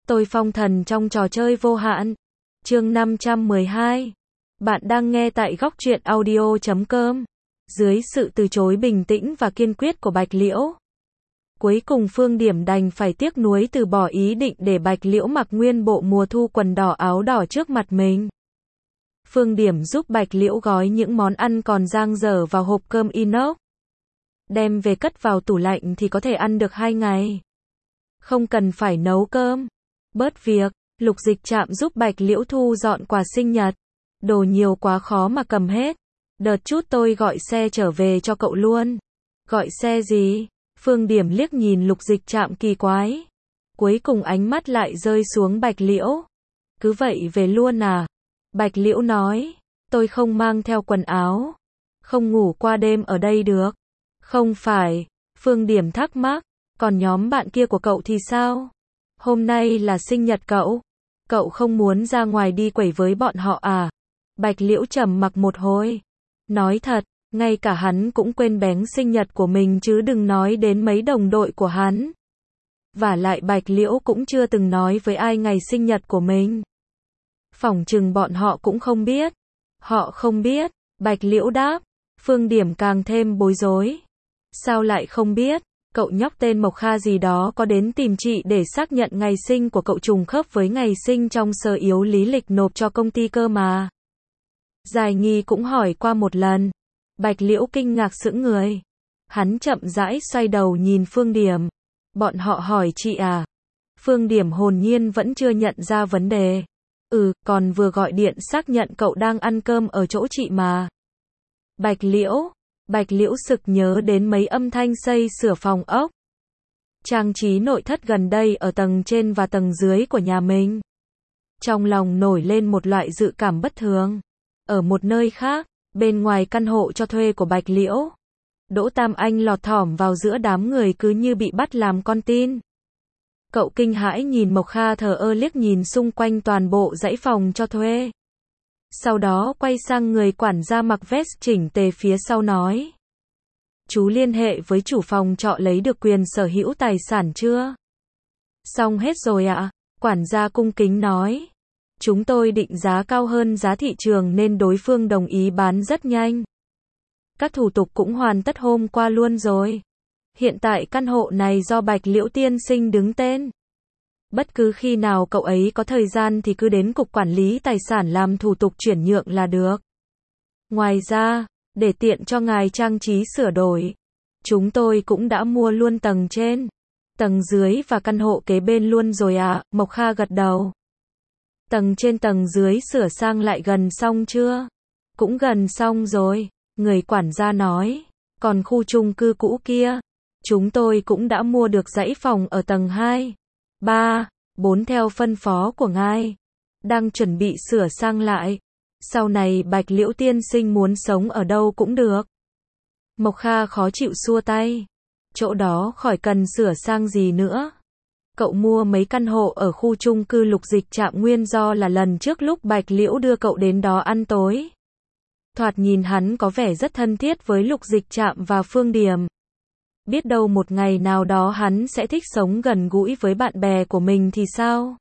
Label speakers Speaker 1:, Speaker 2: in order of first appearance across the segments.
Speaker 1: Tôi phong thần trong trò chơi vô hạn. Chương 512. Bạn đang nghe tại góc truyện audio.com. Dưới sự từ chối bình tĩnh và kiên quyết của Bạch Liễu, cuối cùng Phương Điểm đành phải tiếc nuối từ bỏ ý định để Bạch Liễu mặc nguyên bộ mùa thu quần đỏ áo đỏ trước mặt mình. Phương Điểm giúp Bạch Liễu gói những món ăn còn dang dở vào hộp cơm inox. Đem về cất vào tủ lạnh thì có thể ăn được 2 ngày. Không cần phải nấu cơm. Bớt việc, Lục Dịch Trạm giúp Bạch Liễu thu dọn quà sinh nhật. Đồ nhiều quá khó mà cầm hết. Đợt chút tôi gọi xe trở về cho cậu luôn. Gọi xe gì? Phương Điểm liếc nhìn Lục Dịch Trạm kỳ quái. Cuối cùng ánh mắt lại rơi xuống Bạch Liễu. Cứ vậy về luôn à? Bạch Liễu nói, tôi không mang theo quần áo. Không ngủ qua đêm ở đây được. Không phải, Phương Điểm thắc mắc, còn nhóm bạn kia của cậu thì sao? Hôm nay là sinh nhật cậu. Cậu không muốn ra ngoài đi quẩy với bọn họ à? Bạch Liễu trầm mặc một hồi. Nói thật, ngay cả hắn cũng quên bén sinh nhật của mình chứ đừng nói đến mấy đồng đội của hắn. Vả lại Bạch Liễu cũng chưa từng nói với ai ngày sinh nhật của mình. Phỏng chừng bọn họ cũng không biết. Họ không biết, Bạch Liễu đáp. Phương Điểm càng thêm bối rối. Sao lại không biết? Cậu nhóc tên Mộc Kha gì đó có đến tìm chị để xác nhận ngày sinh của cậu trùng khớp với ngày sinh trong sơ yếu lý lịch nộp cho công ty cơ mà. Giải Nghi cũng hỏi qua một lần. Bạch Liễu kinh ngạc sững người. Hắn chậm rãi xoay đầu nhìn Phương Điểm. Bọn họ hỏi chị à? Phương Điểm hồn nhiên vẫn chưa nhận ra vấn đề. Còn vừa gọi điện xác nhận cậu đang ăn cơm ở chỗ chị mà. Bạch Liễu sực nhớ đến mấy âm thanh xây sửa phòng ốc. Trang trí nội thất gần đây ở tầng trên và tầng dưới của nhà mình. Trong lòng nổi lên một loại dự cảm bất thường. Ở một nơi khác, bên ngoài căn hộ cho thuê của Bạch Liễu, Đỗ Tam Anh lọt thỏm vào giữa đám người cứ như bị bắt làm con tin. Cậu kinh hãi nhìn Mộc Kha thờ ơ liếc nhìn xung quanh toàn bộ dãy phòng cho thuê. Sau đó quay sang người quản gia mặc vest chỉnh tề phía sau nói. Chú liên hệ với chủ phòng trọ lấy được quyền sở hữu tài sản chưa? Xong hết rồi ạ. Quản gia cung kính nói. Chúng tôi định giá cao hơn giá thị trường nên đối phương đồng ý bán rất nhanh. Các thủ tục cũng hoàn tất hôm qua luôn rồi. Hiện tại căn hộ này do Bạch Liễu tiên sinh đứng tên. Bất cứ khi nào cậu ấy có thời gian thì cứ đến cục quản lý tài sản làm thủ tục chuyển nhượng là được. Ngoài ra, để tiện cho ngài trang trí sửa đổi, chúng tôi cũng đã mua luôn tầng trên, tầng dưới và căn hộ kế bên luôn rồi ạ. Mộc Kha gật đầu. Tầng trên tầng dưới sửa sang lại gần xong chưa? Cũng gần xong rồi, người quản gia nói. Còn khu chung cư cũ kia, chúng tôi cũng đã mua được dãy phòng ở tầng 2, 3, 4 theo phân phó của ngài. Đang chuẩn bị sửa sang lại. Sau này Bạch Liễu tiên sinh muốn sống ở đâu cũng được. Mộc Kha khó chịu xua tay. Chỗ đó khỏi cần sửa sang gì nữa. Cậu mua mấy căn hộ ở khu chung cư Lục Dịch Trạm nguyên do là lần trước lúc Bạch Liễu đưa cậu đến đó ăn tối. Thoạt nhìn hắn có vẻ rất thân thiết với Lục Dịch Trạm và Phương Điểm. Biết đâu một ngày nào đó hắn sẽ thích sống gần gũi với bạn bè của mình thì sao?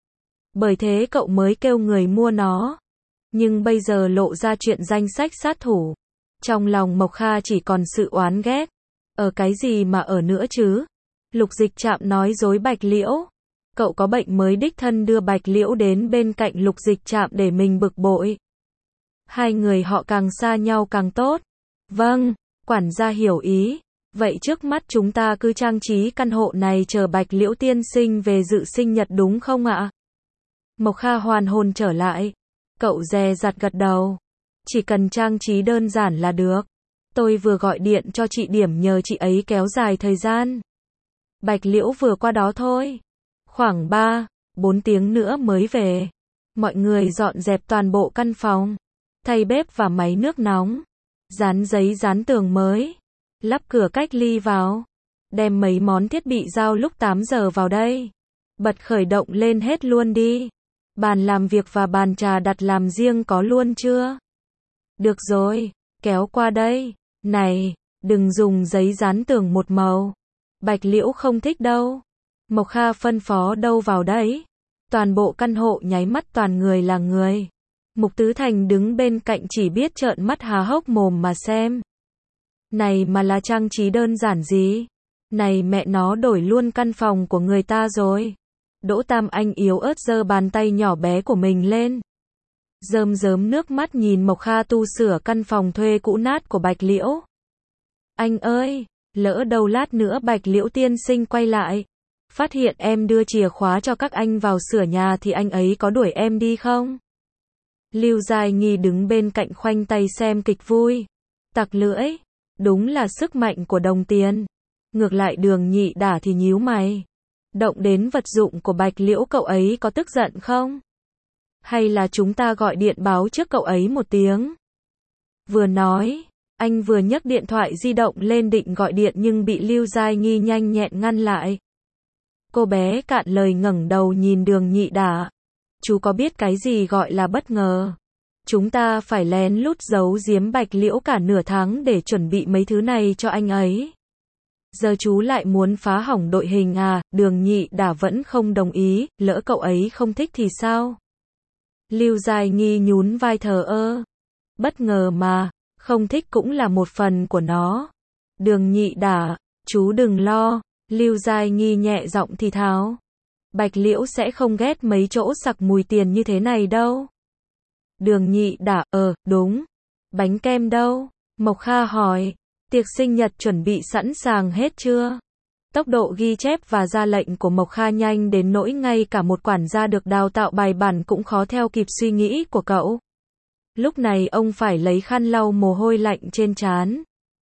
Speaker 1: Bởi thế cậu mới kêu người mua nó. Nhưng bây giờ lộ ra chuyện danh sách sát thủ. Trong lòng Mộc Kha chỉ còn sự oán ghét. Ở cái gì mà ở nữa chứ? Lục Dịch Trạm nói dối Bạch Liễu. Cậu có bệnh mới đích thân đưa Bạch Liễu đến bên cạnh Lục Dịch Trạm để mình bực bội. Hai người họ càng xa nhau càng tốt. Vâng, quản gia hiểu ý. Vậy trước mắt chúng ta cứ trang trí căn hộ này chờ Bạch Liễu tiên sinh về dự sinh nhật đúng không ạ? Mộc Kha hoàn hồn trở lại. Cậu dè dặt gật đầu. Chỉ cần trang trí đơn giản là được. Tôi vừa gọi điện cho chị Điểm nhờ chị ấy kéo dài thời gian. Bạch Liễu vừa qua đó thôi. Khoảng 3, 4 tiếng nữa mới về. Mọi người dọn dẹp toàn bộ căn phòng. Thay bếp và máy nước nóng. Dán giấy dán tường mới. Lắp cửa cách ly vào. Đem mấy món thiết bị giao lúc 8 giờ vào đây. Bật khởi động lên hết luôn đi. Bàn làm việc và bàn trà đặt làm riêng có luôn chưa? Được rồi, kéo qua đây. Này, đừng dùng giấy dán tường một màu. Bạch Liễu không thích đâu. Mộc Kha phân phó đâu vào đấy. Toàn bộ căn hộ nháy mắt toàn người là người. Mục Tứ Thành đứng bên cạnh chỉ biết trợn mắt há hốc mồm mà xem. Này mà là trang trí đơn giản gì? Này mẹ nó đổi luôn căn phòng của người ta rồi. Đỗ Tam Anh yếu ớt giơ bàn tay nhỏ bé của mình lên. Rơm rớm nước mắt nhìn Mộc Kha tu sửa căn phòng thuê cũ nát của Bạch Liễu. Anh ơi, lỡ đâu lát nữa Bạch Liễu tiên sinh quay lại, phát hiện em đưa chìa khóa cho các anh vào sửa nhà thì anh ấy có đuổi em đi không? Lưu Giai Nghi đứng bên cạnh khoanh tay xem kịch vui. Tặc lưỡi, đúng là sức mạnh của đồng tiền. Ngược lại Đường Nhị Đả thì nhíu mày. Động đến vật dụng của Bạch Liễu cậu ấy có tức giận không? Hay là chúng ta gọi điện báo trước cậu ấy một tiếng? Vừa nói, anh vừa nhấc điện thoại di động lên định gọi điện nhưng bị Lưu Giai Nghi nhanh nhẹn ngăn lại. Cô bé cạn lời ngẩng đầu nhìn Đường Nhị Đả. Chú có biết cái gì gọi là bất ngờ? Chúng ta phải lén lút giấu giếm Bạch Liễu cả nửa tháng để chuẩn bị mấy thứ này cho anh ấy. Giờ chú lại muốn phá hỏng đội hình à? Đường Nhị Đả vẫn không đồng ý, lỡ cậu ấy không thích thì sao? Lưu Giai Nghi nhún vai thờ ơ. Bất ngờ mà, không thích cũng là một phần của nó. Đường Nhị Đả, chú đừng lo. Lưu Giai Nghi nhẹ giọng thì thào. Bạch Liễu sẽ không ghét mấy chỗ sặc mùi tiền như thế này đâu. Đường Nhị Đả, đúng. Bánh kem đâu? Mộc Kha hỏi. Tiệc sinh nhật chuẩn bị sẵn sàng hết chưa? Tốc độ ghi chép và ra lệnh của Mộc Kha nhanh đến nỗi ngay cả một quản gia được đào tạo bài bản cũng khó theo kịp suy nghĩ của cậu. Lúc này ông phải lấy khăn lau mồ hôi lạnh trên trán.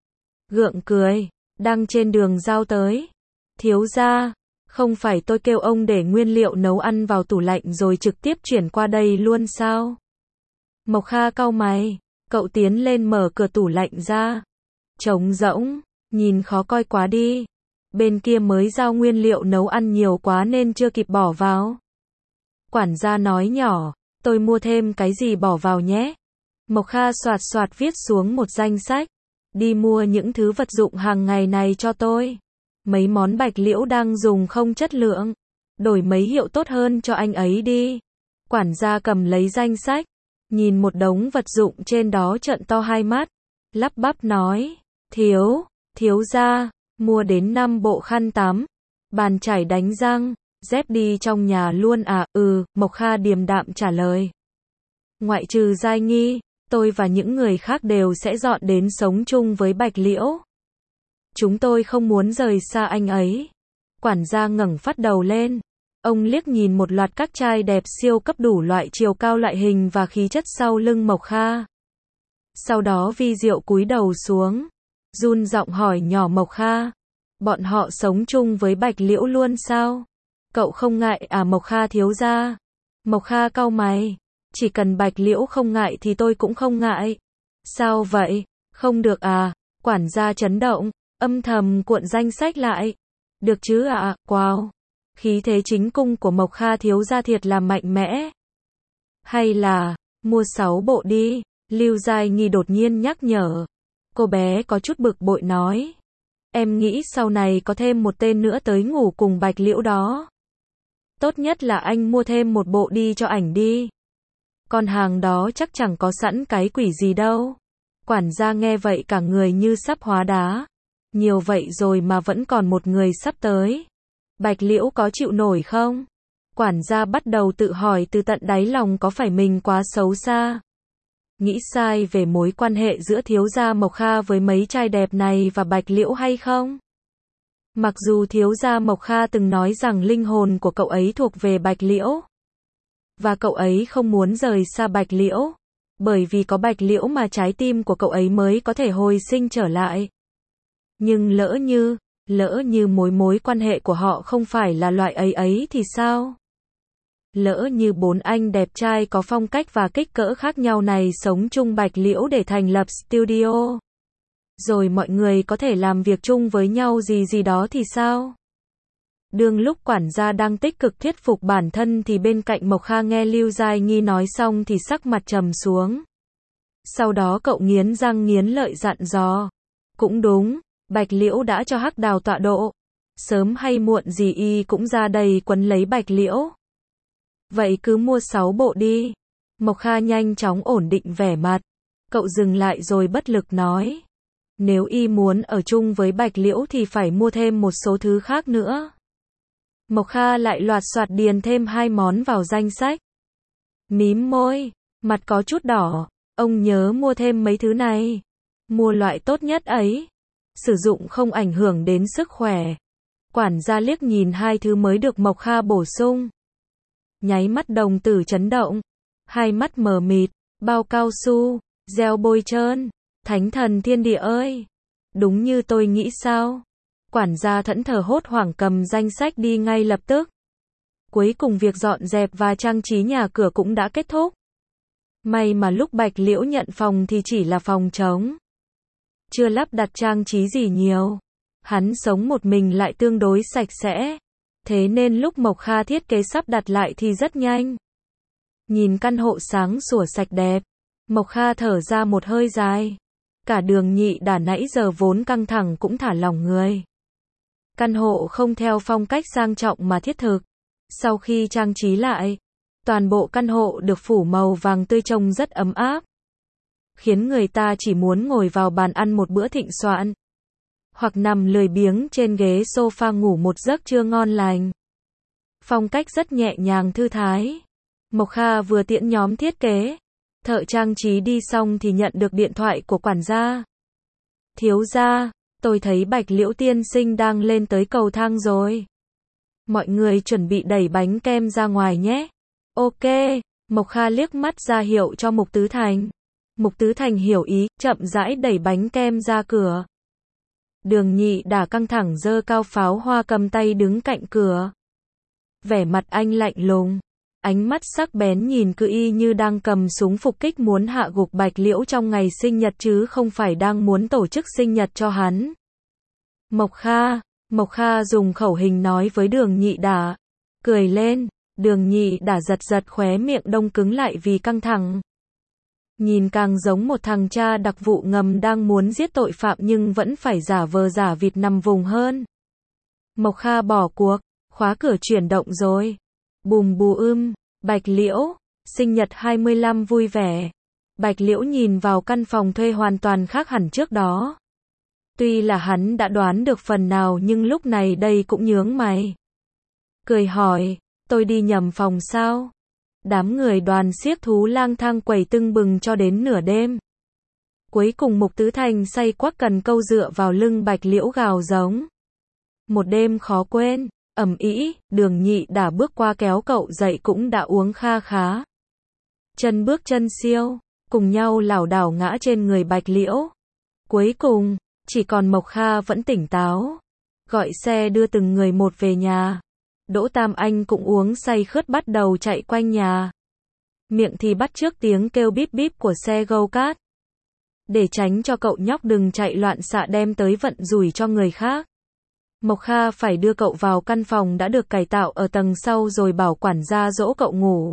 Speaker 1: Gượng cười, đang trên đường giao tới. Thiếu gia, không phải tôi kêu ông để nguyên liệu nấu ăn vào tủ lạnh rồi trực tiếp chuyển qua đây luôn sao? Mộc Kha cau mày, cậu tiến lên mở cửa tủ lạnh ra. Trống rỗng, nhìn khó coi quá đi. Bên kia mới giao nguyên liệu nấu ăn nhiều quá nên chưa kịp bỏ vào. Quản gia nói nhỏ, tôi mua thêm cái gì bỏ vào nhé. Mộc Kha soạt soạt viết xuống một danh sách. Đi mua những thứ vật dụng hàng ngày này cho tôi. Mấy món Bạch Liễu đang dùng không chất lượng. Đổi mấy hiệu tốt hơn cho anh ấy đi. Quản gia cầm lấy danh sách. Nhìn một đống vật dụng trên đó trợn to hai mắt. Lắp bắp nói. Thiếu gia, mua đến 5 bộ khăn tắm. Bàn chải đánh răng. Dép đi trong nhà luôn à? Mộc Kha điềm đạm trả lời. Ngoại trừ Giai Nghi, tôi và những người khác đều sẽ dọn đến sống chung với Bạch Liễu. Chúng tôi không muốn rời xa anh ấy. Quản gia ngẩng phát đầu lên. Ông liếc nhìn một loạt các trai đẹp siêu cấp đủ loại chiều cao loại hình và khí chất sau lưng Mộc Kha. Sau đó vi diệu cúi đầu xuống. Run giọng hỏi nhỏ Mộc Kha. Bọn họ sống chung với Bạch Liễu luôn sao? Cậu không ngại à? Mộc Kha thiếu gia. Mộc Kha cau mày. Chỉ cần Bạch Liễu không ngại thì tôi cũng không ngại. Sao vậy? Không được à? Quản gia chấn động, âm thầm cuộn danh sách lại. Được chứ ạ? Wow. Khí thế chính cung của Mộc Kha thiếu gia thiệt là mạnh mẽ. Hay là, mua 6 bộ đi. Lưu Giai Nghi đột nhiên nhắc nhở. Cô bé có chút bực bội nói. Em nghĩ sau này có thêm một tên nữa tới ngủ cùng Bạch Liễu đó. Tốt nhất là anh mua thêm một bộ đi cho ảnh đi. Con hàng đó chắc chẳng có sẵn cái quỷ gì đâu. Quản gia nghe vậy cả người như sắp hóa đá. Nhiều vậy rồi mà vẫn còn một người sắp tới. Bạch Liễu có chịu nổi không? Quản gia bắt đầu tự hỏi từ tận đáy lòng có phải mình quá xấu xa. Nghĩ sai về mối quan hệ giữa thiếu gia Mộc Kha với mấy trai đẹp này và Bạch Liễu hay không? Mặc dù thiếu gia Mộc Kha từng nói rằng linh hồn của cậu ấy thuộc về Bạch Liễu. Và cậu ấy không muốn rời xa Bạch Liễu. Bởi vì có Bạch Liễu mà trái tim của cậu ấy mới có thể hồi sinh trở lại. Nhưng lỡ như mối quan hệ của họ không phải là loại ấy thì sao? Lỡ như 4 anh đẹp trai có phong cách và kích cỡ khác nhau này sống chung Bạch Liễu để thành lập studio. Rồi mọi người có thể làm việc chung với nhau gì đó thì sao? Đương lúc quản gia đang tích cực thuyết phục bản thân thì bên cạnh Mộc Kha nghe Lưu Giai Nghi nói xong thì sắc mặt trầm xuống. Sau đó cậu nghiến răng nghiến lợi dặn dò. Cũng đúng, Bạch Liễu đã cho Hắc Đào tọa độ. Sớm hay muộn gì y cũng ra đây quấn lấy Bạch Liễu. Vậy cứ mua 6 bộ đi. Mộc Kha nhanh chóng ổn định vẻ mặt. Cậu dừng lại rồi bất lực nói. Nếu y muốn ở chung với Bạch Liễu thì phải mua thêm một số thứ khác nữa. Mộc Kha lại loạt soạt điền thêm 2 món vào danh sách. Mím môi, mặt có chút đỏ. Ông nhớ mua thêm mấy thứ này. Mua loại tốt nhất ấy. Sử dụng không ảnh hưởng đến sức khỏe. Quản gia liếc nhìn 2 thứ mới được Mộc Kha bổ sung. Nháy mắt đồng tử chấn động. 2 mắt mờ mịt. Bao cao su, gel bôi trơn. Thánh thần thiên địa ơi! Đúng như tôi nghĩ sao? Quản gia thẫn thờ hốt hoảng cầm danh sách đi ngay lập tức. Cuối cùng việc dọn dẹp và trang trí nhà cửa cũng đã kết thúc. May mà lúc Bạch Liễu nhận phòng thì chỉ là phòng trống. Chưa lắp đặt trang trí gì nhiều. Hắn sống một mình lại tương đối sạch sẽ. Thế nên lúc Mộc Kha thiết kế sắp đặt lại thì rất nhanh. Nhìn căn hộ sáng sủa sạch đẹp. Mộc Kha thở ra một hơi dài. Cả Đường Nhị Đả nãy giờ vốn căng thẳng cũng thả lỏng người. Căn hộ không theo phong cách sang trọng mà thiết thực. Sau khi trang trí lại, toàn bộ căn hộ được phủ màu vàng tươi trông rất ấm áp. Khiến người ta chỉ muốn ngồi vào bàn ăn một bữa thịnh soạn. Hoặc nằm lười biếng trên ghế sofa ngủ một giấc trưa ngon lành. Phong cách rất nhẹ nhàng thư thái. Mộc Kha vừa tiễn nhóm thiết kế. Thợ trang trí đi xong thì nhận được điện thoại của quản gia. Thiếu gia, tôi thấy Bạch Liễu tiên sinh đang lên tới cầu thang rồi. Mọi người chuẩn bị đẩy bánh kem ra ngoài nhé. Ok, Mộc Kha liếc mắt ra hiệu cho Mục Tứ Thành. Mục Tứ Thành hiểu ý, chậm rãi đẩy bánh kem ra cửa. Đường Nhị Đả căng thẳng giơ cao pháo hoa cầm tay đứng cạnh cửa. Vẻ mặt anh lạnh lùng. Ánh mắt sắc bén nhìn cứ y như đang cầm súng phục kích muốn hạ gục Bạch Liễu trong ngày sinh nhật chứ không phải đang muốn tổ chức sinh nhật cho hắn. Mộc Kha dùng khẩu hình nói với Đường Nhị Đả. Cười lên, Đường Nhị Đả giật giật khóe miệng đông cứng lại vì căng thẳng. Nhìn càng giống một thằng cha đặc vụ ngầm đang muốn giết tội phạm nhưng vẫn phải giả vờ giả vịt nằm vùng hơn. Mộc Kha bỏ cuộc, khóa cửa chuyển động rồi. Bùm bùm, Bạch Liễu, sinh nhật 25 vui vẻ. Bạch Liễu nhìn vào căn phòng thuê hoàn toàn khác hẳn trước đó. Tuy là hắn đã đoán được phần nào nhưng lúc này đây cũng nhướng mày. Cười hỏi, tôi đi nhầm phòng sao? Đám người đoàn xiếc thú lang thang quẩy tưng bừng cho đến nửa đêm. Cuối cùng Mục Tứ Thành say quắc cần câu dựa vào lưng Bạch Liễu gào giống. Một đêm khó quên. Ầm ĩ, Đường Nhị Đả bước qua kéo cậu dậy cũng đã uống kha khá. Chân bước chân siêu, cùng nhau lảo đảo ngã trên người Bạch Liễu. Cuối cùng, chỉ còn Mộc Kha vẫn tỉnh táo. Gọi xe đưa từng người một về nhà. Đỗ Tam Anh cũng uống say khướt bắt đầu chạy quanh nhà. Miệng thì bắt chước tiếng kêu bíp bíp của xe go-kart. Để tránh cho cậu nhóc đừng chạy loạn xạ đem tới vận rủi cho người khác. Mộc Kha phải đưa cậu vào căn phòng đã được cải tạo ở tầng sau rồi bảo quản gia dỗ cậu ngủ.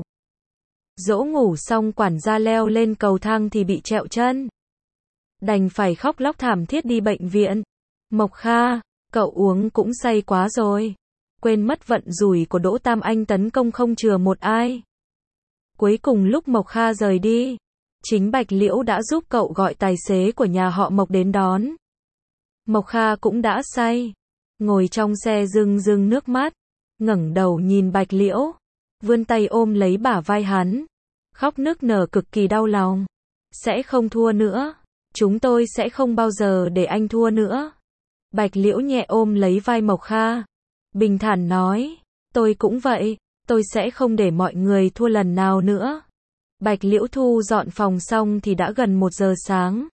Speaker 1: Dỗ ngủ xong quản gia leo lên cầu thang thì bị trẹo chân. Đành phải khóc lóc thảm thiết đi bệnh viện. Mộc Kha, cậu uống cũng say quá rồi. Quên mất vận rủi của Đỗ Tam Anh tấn công không chừa một ai. Cuối cùng lúc Mộc Kha rời đi, chính Bạch Liễu đã giúp cậu gọi tài xế của nhà họ Mộc đến đón. Mộc Kha cũng đã say. Ngồi trong xe rưng rưng nước mắt, ngẩng đầu nhìn Bạch Liễu, vươn tay ôm lấy bả vai hắn, khóc nức nở cực kỳ đau lòng. Sẽ không thua nữa, chúng tôi sẽ không bao giờ để anh thua nữa. Bạch Liễu nhẹ ôm lấy vai Mộc Kha, bình thản nói, tôi cũng vậy, tôi sẽ không để mọi người thua lần nào nữa. Bạch Liễu thu dọn phòng xong thì đã gần 1 giờ sáng.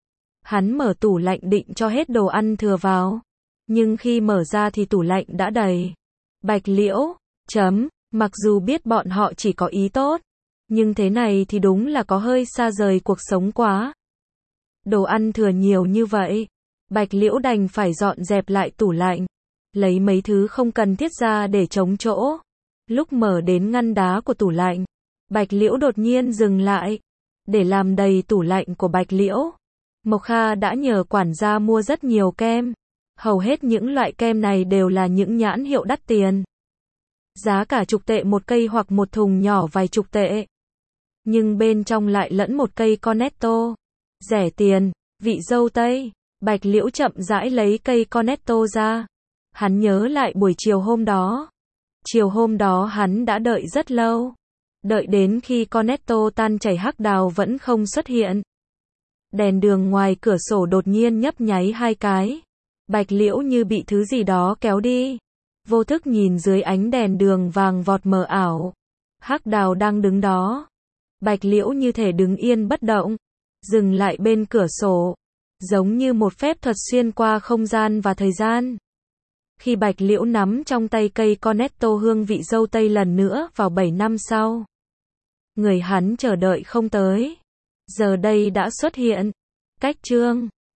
Speaker 1: Hắn mở tủ lạnh định cho hết đồ ăn thừa vào. Nhưng khi mở ra thì tủ lạnh đã đầy. Bạch Liễu, mặc dù biết bọn họ chỉ có ý tốt, nhưng thế này thì đúng là có hơi xa rời cuộc sống quá. Đồ ăn thừa nhiều như vậy, Bạch Liễu đành phải dọn dẹp lại tủ lạnh, lấy mấy thứ không cần thiết ra để trống chỗ. Lúc mở đến ngăn đá của tủ lạnh, Bạch Liễu đột nhiên dừng lại. Để làm đầy tủ lạnh của Bạch Liễu, Mộc Kha đã nhờ quản gia mua rất nhiều kem. Hầu hết những loại kem này đều là những nhãn hiệu đắt tiền. Giá cả chục tệ một cây hoặc một thùng nhỏ vài chục tệ. Nhưng bên trong lại lẫn một cây cornetto. Rẻ tiền, vị dâu tây. Bạch Liễu chậm rãi lấy cây cornetto ra. Hắn nhớ lại buổi chiều hôm đó. Chiều hôm đó hắn đã đợi rất lâu. Đợi đến khi cornetto tan chảy hắc đào vẫn không xuất hiện. Đèn đường ngoài cửa sổ đột nhiên nhấp nháy hai cái. Bạch Liễu như bị thứ gì đó kéo đi. Vô thức nhìn dưới ánh đèn đường vàng vọt mờ ảo. Hắc đào đang đứng đó. Bạch Liễu như thể đứng yên bất động. Dừng lại bên cửa sổ. Giống như một phép thuật xuyên qua không gian và thời gian. Khi Bạch Liễu nắm trong tay cây cornetto hương vị dâu tây lần nữa vào 7 năm sau. Người hắn chờ đợi không tới. Giờ đây đã xuất hiện. Cách chương